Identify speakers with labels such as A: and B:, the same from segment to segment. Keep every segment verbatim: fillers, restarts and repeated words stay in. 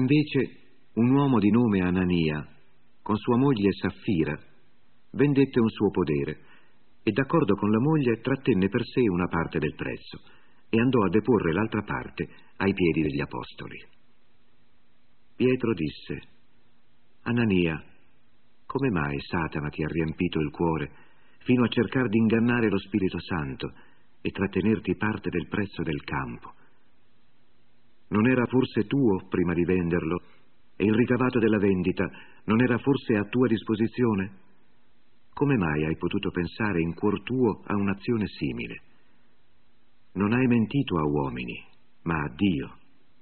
A: Invece un uomo di nome Anania, con sua moglie Saffira, vendette un suo podere e, d'accordo con la moglie, trattenne per sé una parte del prezzo e andò a deporre l'altra parte ai piedi degli apostoli. Pietro disse: Anania, come mai Satana ti ha riempito il cuore fino a cercare di ingannare lo Spirito Santo e trattenerti parte del prezzo del campo? Non era forse tuo prima di venderlo, e il ricavato della vendita non era forse a tua disposizione? Come mai hai potuto pensare in cuor tuo a un'azione simile? Non hai mentito a uomini, ma a Dio.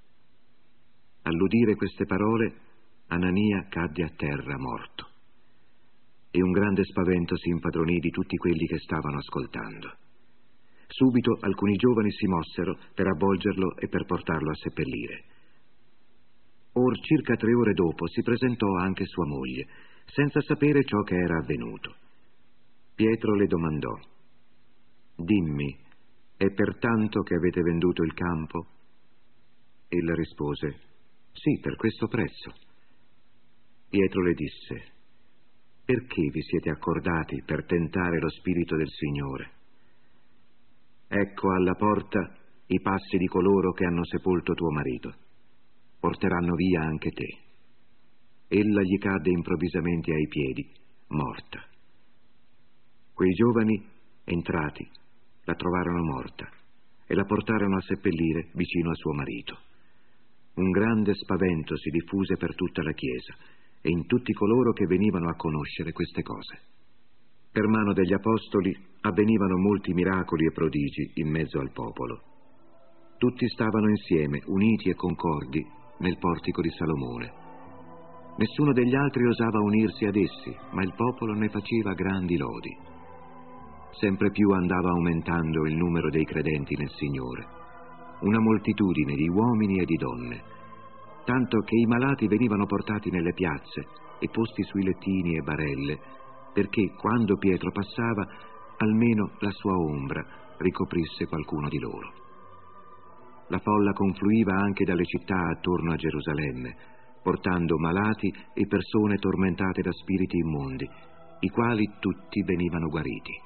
A: All'udire queste parole, Anania cadde a terra morto, e un grande spavento si impadronì di tutti quelli che stavano ascoltando. Subito alcuni giovani si mossero per avvolgerlo e per portarlo a seppellire. Or circa tre ore dopo si presentò anche sua moglie, senza sapere ciò che era avvenuto. Pietro le domandò: dimmi, è per tanto che avete venduto il campo? Ella rispose: sì, per questo prezzo. Pietro le disse: perché vi siete accordati per tentare lo Spirito del Signore? Ecco alla porta i passi di coloro che hanno sepolto tuo marito. Porteranno via anche te. Ella gli cadde improvvisamente ai piedi, morta. Quei giovani, entrati, la trovarono morta e la portarono a seppellire vicino a suo marito. Un grande spavento si diffuse per tutta la Chiesa e in tutti coloro che venivano a conoscere queste cose. Per mano degli apostoli avvenivano molti miracoli e prodigi in mezzo al popolo. Tutti stavano insieme, uniti e concordi, nel portico di Salomone. Nessuno degli altri osava unirsi ad essi, ma il popolo ne faceva grandi lodi. Sempre più andava aumentando il numero dei credenti nel Signore, una moltitudine di uomini e di donne, tanto che i malati venivano portati nelle piazze e posti sui lettini e barelle, perché quando Pietro passava, almeno la sua ombra ricoprisse qualcuno di loro. La folla confluiva anche dalle città attorno a Gerusalemme, portando malati e persone tormentate da spiriti immondi, i quali tutti venivano guariti.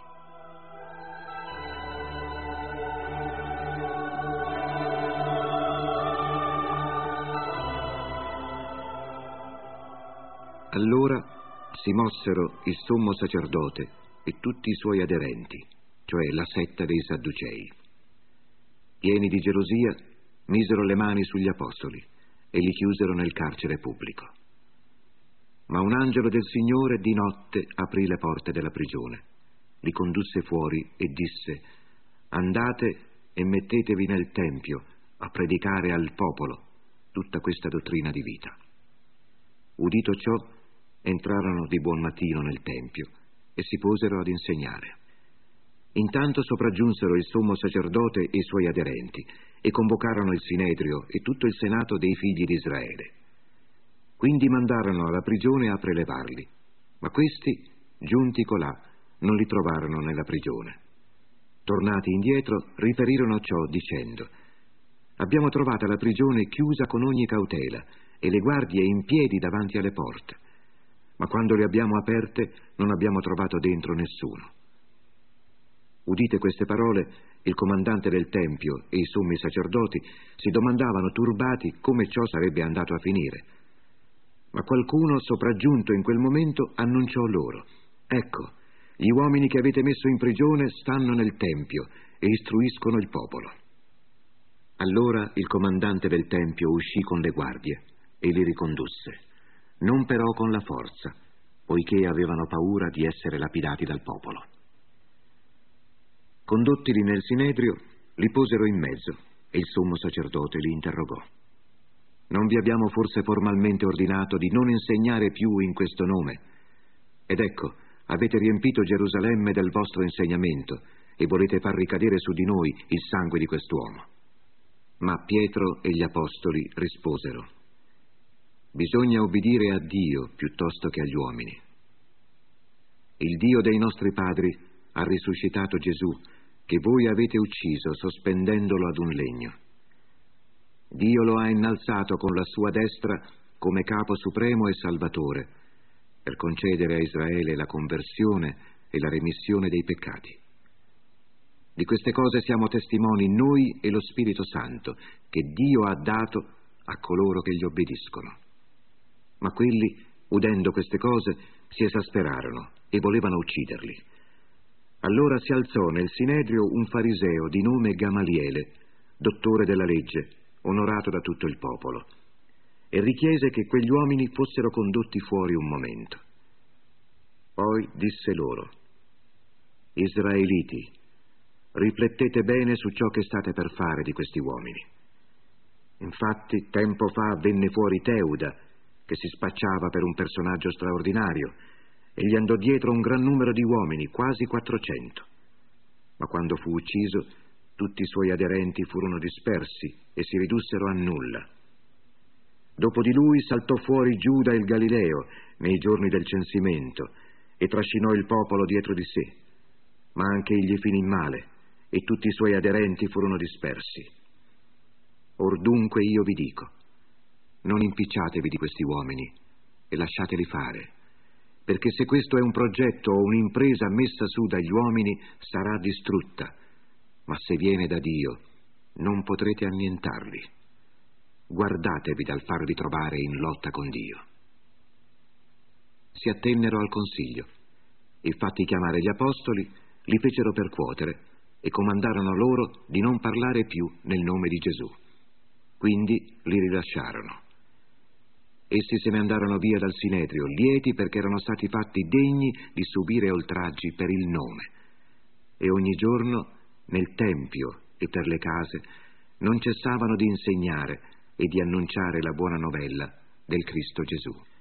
A: Allora si mossero il sommo sacerdote e tutti i suoi aderenti, cioè la setta dei Sadducei. Pieni di gelosia, misero le mani sugli apostoli e li chiusero nel carcere pubblico. Ma un angelo del Signore di notte aprì le porte della prigione, li condusse fuori e disse: andate e mettetevi nel tempio a predicare al popolo tutta questa dottrina di vita. Udito ciò, entrarono di buon mattino nel tempio e si posero ad insegnare. Intanto sopraggiunsero il sommo sacerdote e i suoi aderenti e convocarono il Sinedrio e tutto il senato dei figli di Israele. Quindi mandarono alla prigione a prelevarli, ma questi, giunti colà, non li trovarono nella prigione. Tornati indietro, riferirono ciò dicendo: abbiamo trovata la prigione chiusa con ogni cautela e le guardie in piedi davanti alle porte, ma quando le abbiamo aperte non abbiamo trovato dentro nessuno. Udite queste parole, il comandante del tempio e i sommi sacerdoti si domandavano turbati come ciò sarebbe andato a finire. Ma qualcuno sopraggiunto in quel momento annunciò loro: ecco, gli uomini che avete messo in prigione stanno nel tempio e istruiscono il popolo. Allora il comandante del tempio uscì con le guardie e li ricondusse, non però con la forza, poiché avevano paura di essere lapidati dal popolo. Condottili nel Sinedrio, li posero in mezzo e il sommo sacerdote li interrogò: non vi abbiamo forse formalmente ordinato di non insegnare più in questo nome? Ed ecco, avete riempito Gerusalemme del vostro insegnamento e volete far ricadere su di noi il sangue di quest'uomo. Ma Pietro e gli apostoli risposero: bisogna obbedire a Dio piuttosto che agli uomini. Il Dio dei nostri padri ha risuscitato Gesù, che voi avete ucciso sospendendolo ad un legno. Dio lo ha innalzato con la sua destra come capo supremo e salvatore, per concedere a Israele la conversione e la remissione dei peccati. Di queste cose siamo testimoni noi e lo Spirito Santo, che Dio ha dato a coloro che gli obbediscono. Ma quelli, udendo queste cose, si esasperarono e volevano ucciderli. Allora si alzò nel Sinedrio un fariseo di nome Gamaliele, dottore della legge, onorato da tutto il popolo, e richiese che quegli uomini fossero condotti fuori un momento. Poi disse loro: Israeliti, riflettete bene su ciò che state per fare di questi uomini. Infatti, tempo fa venne fuori Teuda, che si spacciava per un personaggio straordinario, e gli andò dietro un gran numero di uomini, quasi quattrocento. Ma quando fu ucciso, tutti i suoi aderenti furono dispersi e si ridussero a nulla. Dopo di lui saltò fuori Giuda il Galileo nei giorni del censimento e trascinò il popolo dietro di sé, ma anche egli finì in male e tutti i suoi aderenti furono dispersi. Or dunque io vi dico, non impicciatevi di questi uomini e lasciateli fare, perché se questo è un progetto o un'impresa messa su dagli uomini sarà distrutta, ma se viene da Dio non potrete annientarli. Guardatevi dal farvi trovare in lotta con Dio. Si attennero al consiglio e, fatti chiamare gli apostoli, li fecero percuotere e comandarono loro di non parlare più nel nome di Gesù. Quindi li rilasciarono. Essi se ne andarono via dal Sinedrio, lieti perché erano stati fatti degni di subire oltraggi per il nome. E ogni giorno, nel Tempio e per le case, non cessavano di insegnare e di annunciare la buona novella del Cristo Gesù.